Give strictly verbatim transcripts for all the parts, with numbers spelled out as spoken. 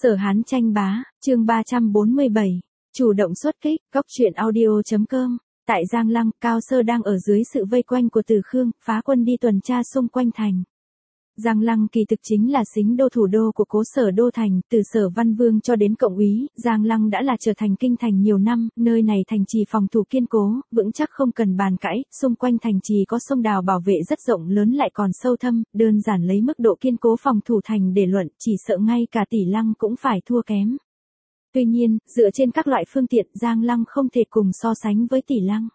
Sở Hán tranh bá, chương ba trăm bốn mươi bảy, chủ động xuất kích, góc truyện audio chấm com. Tại Giang Lăng, Cao Sơ đang ở dưới sự vây quanh của Từ Khương, phá quân đi tuần tra xung quanh thành. Giang Lăng kỳ thực chính là xính đô thủ đô của cố Sở đô thành, từ Sở Văn Vương cho đến Cộng úy, Giang Lăng đã là trở thành kinh thành nhiều năm, nơi này thành trì phòng thủ kiên cố, vững chắc không cần bàn cãi, xung quanh thành trì có sông đào bảo vệ rất rộng lớn lại còn sâu thâm, đơn giản lấy mức độ kiên cố phòng thủ thành để luận, chỉ sợ ngay cả Tỷ Lăng cũng phải thua kém. Tuy nhiên, dựa trên các loại phương tiện, Giang Lăng không thể cùng so sánh với Tỷ Lăng.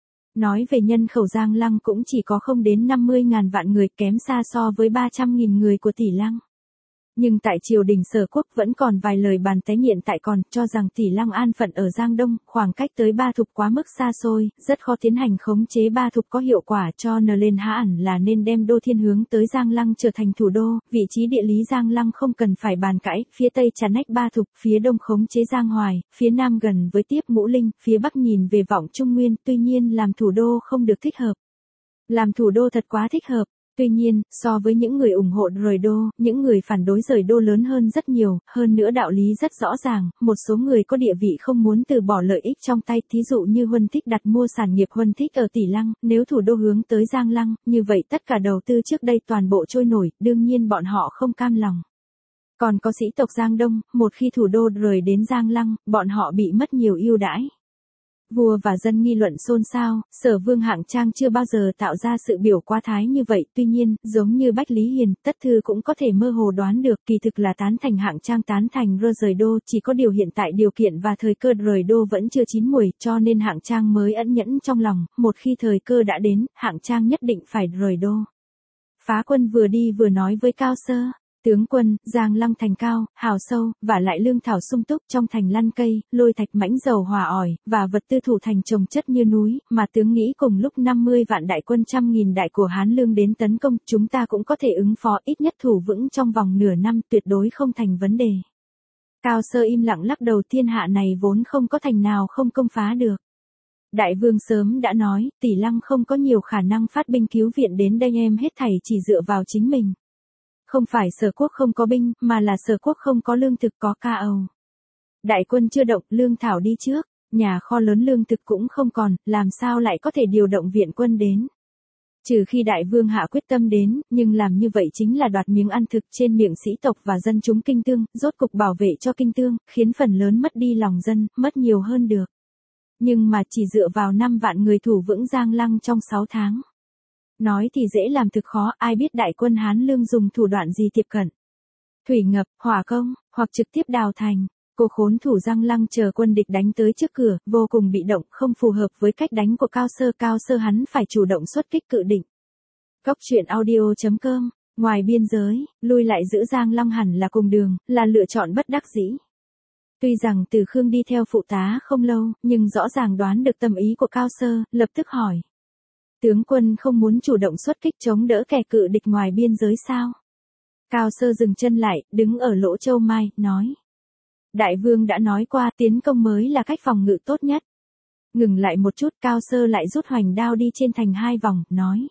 Nói về nhân khẩu, Giang Lăng cũng chỉ có không đến năm mươi ngàn vạn người, kém xa so với ba trăm nghìn người của Tỷ Lăng. Nhưng tại triều đình Sở Quốc vẫn còn vài lời bàn tán hiện tại còn cho rằng Tỷ Lăng an phận ở Giang Đông, khoảng cách tới Ba Thục quá mức xa xôi, rất khó tiến hành khống chế Ba Thục có hiệu quả, cho nên hẳn là nên đem đô thiên hướng tới Giang Lăng trở thành thủ đô. Vị trí địa lý Giang Lăng không cần phải bàn cãi, phía tây chắn ách Ba Thục, phía đông khống chế Giang Hoài, phía nam gần với tiếp Ngũ Linh, phía bắc nhìn về vọng Trung Nguyên, tuy nhiên làm thủ đô không được thích hợp. Làm thủ đô thật quá thích hợp. Tuy nhiên, so với những người ủng hộ rời đô, những người phản đối rời đô lớn hơn rất nhiều, hơn nữa đạo lý rất rõ ràng, một số người có địa vị không muốn từ bỏ lợi ích trong tay, thí dụ như Huân Thích đặt mua sản nghiệp Huân Thích ở Tỷ Lăng, nếu thủ đô hướng tới Giang Lăng, như vậy tất cả đầu tư trước đây toàn bộ trôi nổi, đương nhiên bọn họ không cam lòng. Còn có sĩ tộc Giang Đông, một khi thủ đô rời đến Giang Lăng, bọn họ bị mất nhiều ưu đãi. Vua và dân nghi luận xôn xao, Sở Vương Hạng Trang chưa bao giờ tạo ra sự biểu quá thái như vậy, tuy nhiên, giống như Bách Lý Hiền, Tất Thư cũng có thể mơ hồ đoán được, kỳ thực là tán thành Hạng Trang tán thành rời đô, chỉ có điều hiện tại điều kiện và thời cơ rời đô vẫn chưa chín muồi, cho nên Hạng Trang mới ẩn nhẫn trong lòng, một khi thời cơ đã đến, Hạng Trang nhất định phải rời đô. Phá quân vừa đi vừa nói với Cao Sơ. Tướng quân, Giang Lăng thành cao, hào sâu, và lại lương thảo sung túc, trong thành lăn cây, lôi thạch mãnh dầu hỏa ỏi, và vật tư thủ thành trồng chất như núi, mà tướng nghĩ cùng lúc năm mươi vạn đại quân trăm nghìn đại của Hán Lương đến tấn công, chúng ta cũng có thể ứng phó, ít nhất thủ vững trong vòng nửa năm, tuyệt đối không thành vấn đề. Cao Sơ im lặng lắc đầu, thiên hạ này vốn không có thành nào không công phá được. Đại vương sớm đã nói, Tỷ Lăng không có nhiều khả năng phát binh cứu viện đến đây, em hết thảy chỉ dựa vào chính mình. Không phải Sở Quốc không có binh, mà là Sở Quốc không có lương thực, có ca ầu. Đại quân chưa động, lương thảo đi trước, nhà kho lớn lương thực cũng không còn, làm sao lại có thể điều động viện quân đến. Trừ khi đại vương hạ quyết tâm đến, nhưng làm như vậy chính là đoạt miếng ăn thực trên miệng sĩ tộc và dân chúng Kinh Tương, rốt cục bảo vệ cho Kinh Tương, khiến phần lớn mất đi lòng dân, mất nhiều hơn được. Nhưng mà chỉ dựa vào năm vạn người thủ vững Giang Lăng trong sáu tháng. Nói thì dễ làm thực khó, ai biết đại quân Hán Lương dùng thủ đoạn gì tiếp cận. Thủy ngập, hỏa công, hoặc trực tiếp đào thành. Cô khốn thủ Giang Lăng chờ quân địch đánh tới trước cửa, vô cùng bị động, không phù hợp với cách đánh của Cao Sơ. Cao Sơ hắn phải chủ động xuất kích cự địch. Góc truyện audio chấm com, ngoài biên giới, lui lại giữ Giang Lăng hẳn là cùng đường, là lựa chọn bất đắc dĩ. Tuy rằng Từ Khương đi theo phụ tá không lâu, nhưng rõ ràng đoán được tâm ý của Cao Sơ, lập tức hỏi. Tướng quân không muốn chủ động xuất kích chống đỡ kẻ cự địch ngoài biên giới sao? Cao Sơ dừng chân lại, đứng ở lỗ châu mai, nói. Đại vương đã nói qua, tiến công mới là cách phòng ngự tốt nhất. Ngừng lại một chút, Cao Sơ lại rút hoành đao đi trên thành hai vòng, nói.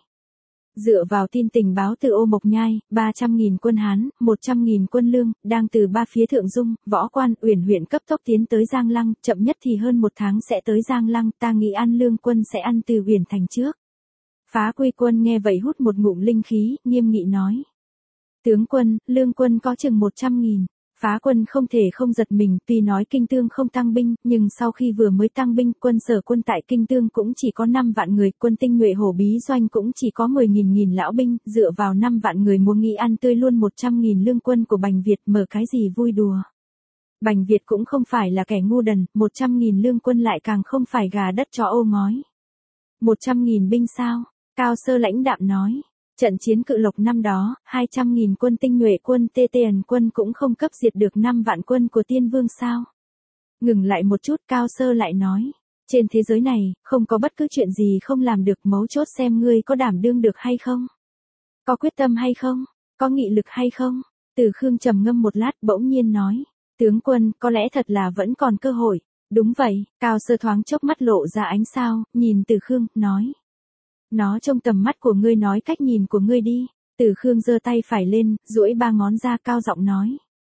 Dựa vào tin tình báo từ Ô Mộc Nhai, ba trăm nghìn quân Hán, một trăm nghìn quân Lương, đang từ ba phía Thượng Dung, Võ Quan, Uyển huyện cấp tốc tiến tới Giang Lăng, chậm nhất thì hơn một tháng sẽ tới Giang Lăng, ta nghĩ An Lương quân sẽ ăn từ Uyển thành trước. Phá Quy quân nghe vậy hút một ngụm linh khí, nghiêm nghị nói. Tướng quân, Lương quân có chừng một trăm nghìn. Phá quân không thể không giật mình, tuy nói Kinh Tương không tăng binh, nhưng sau khi vừa mới tăng binh, quân Sở quân tại Kinh Tương cũng chỉ có năm vạn người, quân tinh nhuệ Hổ Bí doanh cũng chỉ có mười nghìn nghìn lão binh, dựa vào năm vạn người muốn nghĩ ăn tươi luôn một trăm nghìn lương quân của Bành Việt, mở cái gì vui đùa. Bành Việt cũng không phải là kẻ ngu đần, một trăm nghìn lương quân lại càng không phải gà đất chó ô ngói. một trăm nghìn binh sao? Cao Sơ lãnh đạm nói, trận chiến Cự Lộc năm đó, hai trăm nghìn quân tinh nhuệ quân tê tê ẩn quân cũng không cấp diệt được năm vạn quân của Tiên Vương sao? Ngừng lại một chút, Cao Sơ lại nói, trên thế giới này, không có bất cứ chuyện gì không làm được, mấu chốt xem ngươi có đảm đương được hay không? Có quyết tâm hay không? Có nghị lực hay không? Từ Khương trầm ngâm một lát bỗng nhiên nói, tướng quân, có lẽ thật là vẫn còn cơ hội. Đúng vậy, Cao Sơ thoáng chốc mắt lộ ra ánh sao, nhìn Từ Khương, nói. Nó trong tầm mắt của ngươi nói cách nhìn của ngươi đi. Từ Khương giơ tay phải lên, duỗi ba ngón ra cao giọng nói.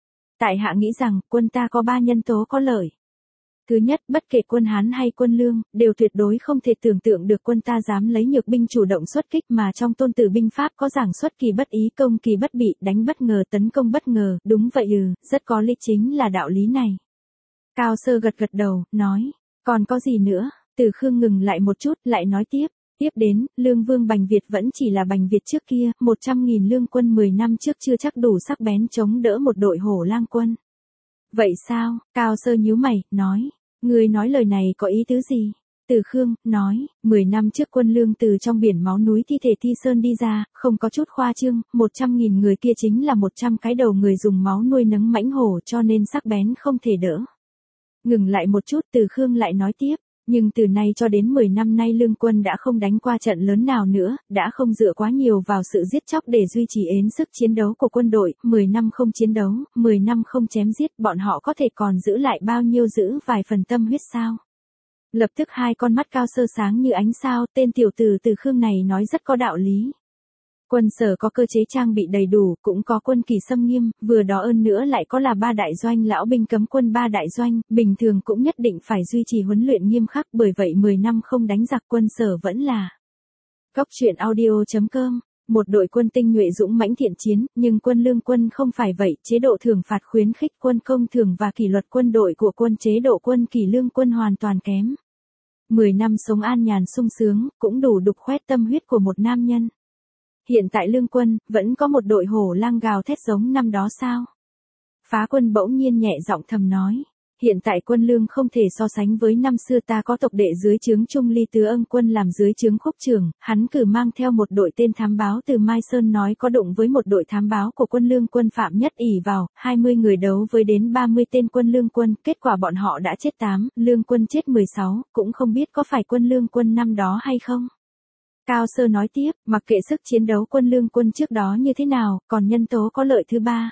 Tại hạ nghĩ rằng, quân ta có ba nhân tố có lợi. Thứ nhất, bất kể quân Hán hay quân Lương, đều tuyệt đối không thể tưởng tượng được quân ta dám lấy nhược binh chủ động xuất kích, mà trong Tôn Tử binh pháp có giảng xuất kỳ bất ý, công kỳ bất bị, đánh bất ngờ, tấn công bất ngờ. Đúng vậy ừ, rất có lý, chính là đạo lý này. Cao Sơ gật gật đầu, nói, còn có gì nữa? Từ Khương ngừng lại một chút, lại nói tiếp. Tiếp đến, Lương Vương Bành Việt vẫn chỉ là Bành Việt trước kia, một trăm nghìn lương quân mười năm trước chưa chắc đủ sắc bén chống đỡ một đội Hổ Lang quân. Vậy sao? Cao Sơ nhíu mày, nói, ngươi nói lời này có ý tứ gì? Từ Khương, nói, mười năm trước quân Lương từ trong biển máu núi thi thể Thi Sơn đi ra, không có chút khoa trương, một trăm nghìn người kia chính là một trăm cái đầu người dùng máu nuôi nấng mãnh hổ, cho nên sắc bén không thể đỡ. Ngừng lại một chút, Từ Khương lại nói tiếp. Nhưng từ nay cho đến mười năm nay Lương quân đã không đánh qua trận lớn nào nữa, đã không dựa quá nhiều vào sự giết chóc để duy trì ến sức chiến đấu của quân đội, mười năm không chiến đấu, mười năm không chém giết, bọn họ có thể còn giữ lại bao nhiêu, giữ vài phần tâm huyết sao? Lập tức hai con mắt Cao Sơ sáng như ánh sao, tên tiểu tử Từ Khương này nói rất có đạo lý. Quân Sở có cơ chế trang bị đầy đủ, cũng có quân kỳ xâm nghiêm, vừa đó ơn nữa lại có là ba đại doanh lão binh cấm quân ba đại doanh, bình thường cũng nhất định phải duy trì huấn luyện nghiêm khắc, bởi vậy mười năm không đánh giặc Quân Sở vẫn là. Góc truyện audio chấm com, một đội quân tinh nhuệ dũng mãnh thiện chiến, nhưng quân Lương quân không phải vậy, chế độ thưởng phạt khuyến khích quân công thưởng và kỷ luật quân đội của quân chế độ quân kỳ Lương quân hoàn toàn kém. mười năm sống an nhàn sung sướng, cũng đủ đục khoét tâm huyết của một nam nhân. Hiện tại Lương quân, vẫn có một đội Hổ Lang gào thét giống năm đó sao? Phá Quân bỗng nhiên nhẹ giọng thầm nói. Hiện tại quân Lương không thể so sánh với năm xưa, ta có tộc đệ dưới trướng Trung Ly Tứ Ân quân làm dưới trướng Khúc trưởng, hắn cử mang theo một đội tên thám báo từ Mai Sơn nói có đụng với một đội thám báo của quân Lương quân Phạm Nhất ỷ vào, hai mươi người đấu với đến ba mươi tên quân Lương quân, kết quả bọn họ đã chết tám, Lương quân chết mười sáu, cũng không biết có phải quân Lương quân năm đó hay không. Cao Sơ nói tiếp, mặc kệ sức chiến đấu quân Lương quân trước đó như thế nào, còn nhân tố có lợi thứ ba.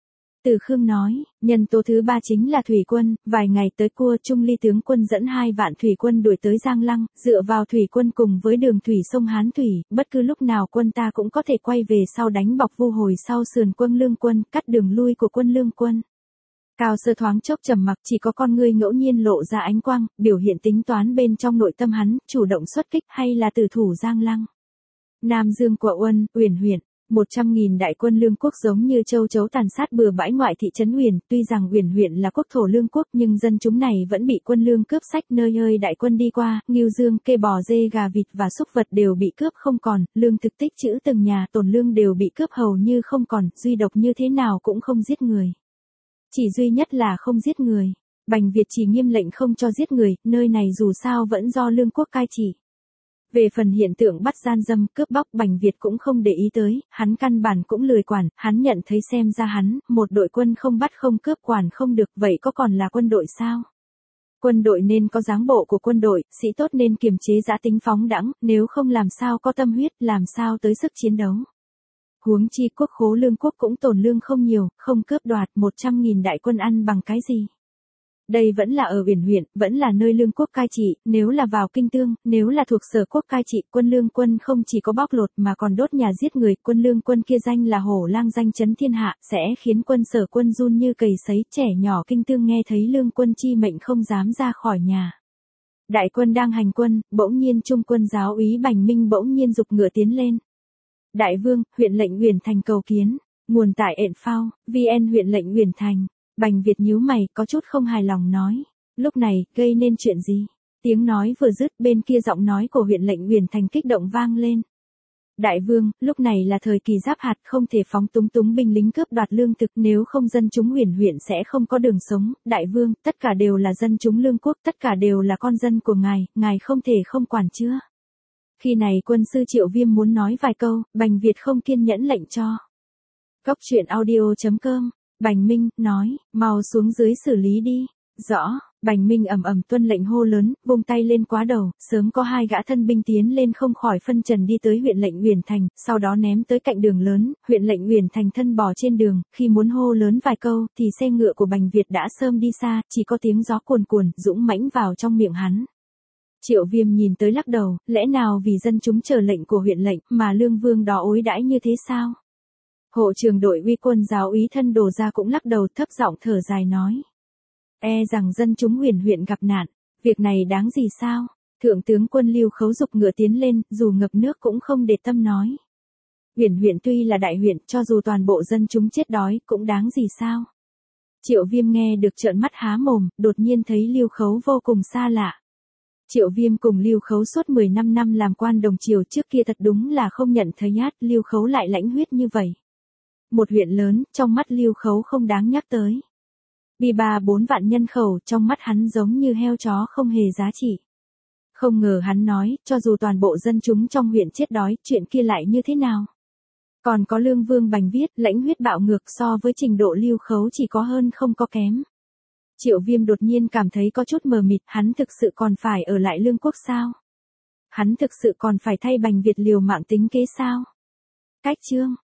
Từ Khương nói, nhân tố thứ ba chính là thủy quân, vài ngày tới cua Trung Ly tướng quân dẫn hai vạn thủy quân đuổi tới Giang Lăng, dựa vào thủy quân cùng với đường thủy sông Hán Thủy, bất cứ lúc nào quân ta cũng có thể quay về sau đánh bọc vu hồi sau sườn quân Lương quân, cắt đường lui của quân Lương quân. Cao Sơ thoáng chốc trầm mặc, chỉ có con ngươi ngẫu nhiên lộ ra ánh quang, biểu hiện tính toán bên trong nội tâm hắn, chủ động xuất kích hay là tử thủ Giang Lăng. Nam Dương của Uân, Uyển huyện, một trăm nghìn đại quân Lương quốc giống như châu chấu tàn sát bừa bãi ngoại thị trấn Uyển, tuy rằng Uyển huyện là quốc thổ Lương quốc nhưng dân chúng này vẫn bị quân Lương cướp sách, nơi ơi đại quân đi qua, ngưu dương, kê bò dê gà vịt và súc vật đều bị cướp không còn, lương thực tích trữ từng nhà tồn lương đều bị cướp hầu như không còn, duy độc như thế nào cũng không giết người. Chỉ duy nhất là không giết người. Bành Việt chỉ nghiêm lệnh không cho giết người, nơi này dù sao vẫn do Lương quốc cai trị. Về phần hiện tượng bắt gian dâm, cướp bóc, Bành Việt cũng không để ý tới, hắn căn bản cũng lười quản, hắn nhận thấy xem ra hắn, một đội quân không bắt không cướp quản không được, vậy có còn là quân đội sao? Quân đội nên có dáng bộ của quân đội, sĩ tốt nên kiềm chế dã tính phóng đãng, nếu không làm sao có tâm huyết, làm sao tới sức chiến đấu. Huống chi quốc khố Lương quốc cũng tổn lương không nhiều, không cướp đoạt, một trăm nghìn đại quân ăn bằng cái gì? Đây vẫn là ở Uyển huyện, vẫn là nơi Lương quốc cai trị, nếu là vào Kinh Tương, nếu là thuộc Sở quốc cai trị, quân Lương quân không chỉ có bóc lột mà còn đốt nhà giết người, quân Lương quân kia danh là Hổ Lang danh chấn thiên hạ, sẽ khiến quân Sở quân run như cầy sấy, trẻ nhỏ Kinh Tương nghe thấy Lương quân chi mệnh không dám ra khỏi nhà. Đại quân đang hành quân, bỗng nhiên Trung quân giáo úy Bành Minh bỗng nhiên giục ngựa tiến lên. Đại vương, huyện lệnh Uyển thành cầu kiến, nguồn tại ện phao, vn huyện lệnh Uyển thành. Bành Việt nhíu mày, có chút không hài lòng nói. Lúc này, gây nên chuyện gì? Tiếng nói vừa dứt, bên kia giọng nói của huyện lệnh Uyển thành kích động vang lên. Đại vương, lúc này là thời kỳ giáp hạt, không thể phóng túng túng binh lính cướp đoạt lương thực, nếu không dân chúng Uyển huyện sẽ không có đường sống. Đại vương, tất cả đều là dân chúng Lương quốc, tất cả đều là con dân của ngài, ngài không thể không quản chưa? Khi này quân sư Triệu Viêm muốn nói vài câu, Bành Việt không kiên nhẫn lệnh cho. Góc truyện audio chấm com, Bành Minh, nói, mau xuống dưới xử lý đi. Rõ, Bành Minh ầm ầm tuân lệnh hô lớn, vung tay lên quá đầu, sớm có hai gã thân binh tiến lên không khỏi phân trần đi tới huyện lệnh Uyển thành, sau đó ném tới cạnh đường lớn, huyện lệnh Uyển thành thân bò trên đường, khi muốn hô lớn vài câu, thì xe ngựa của Bành Việt đã sớm đi xa, chỉ có tiếng gió cuồn cuồn, dũng mãnh vào trong miệng hắn. Triệu Viêm nhìn tới lắc đầu, lẽ nào vì dân chúng chờ lệnh của huyện lệnh, mà Lương vương đó ối đãi như thế sao? Hộ trường đội uy quân giáo úy Thân Đồ Gia cũng lắc đầu thấp giọng thở dài nói. E rằng dân chúng Huyền huyện gặp nạn, việc này đáng gì sao? Thượng tướng quân Lưu Khấu giục ngựa tiến lên, dù ngập nước cũng không để tâm nói. Huyền huyện tuy là đại huyện, cho dù toàn bộ dân chúng chết đói, cũng đáng gì sao? Triệu Viêm nghe được trợn mắt há mồm, đột nhiên thấy Lưu Khấu vô cùng xa lạ. Triệu Viêm cùng Lưu Khấu suốt mười lăm năm làm quan đồng triều trước kia thật đúng là không nhận thấy át Lưu Khấu lại lãnh huyết như vậy. Một huyện lớn, trong mắt Lưu Khấu không đáng nhắc tới. Vì ba bốn vạn nhân khẩu, trong mắt hắn giống như heo chó không hề giá trị. Không ngờ hắn nói, cho dù toàn bộ dân chúng trong huyện chết đói, chuyện kia lại như thế nào? Còn có Lương Vương Bành viết, lãnh huyết bạo ngược so với trình độ Lưu Khấu chỉ có hơn không có kém. Triệu Viêm đột nhiên cảm thấy có chút mờ mịt, hắn thực sự còn phải ở lại Lương quốc sao? Hắn thực sự còn phải thay Bành Việt liều mạng tính kế sao? Cách chương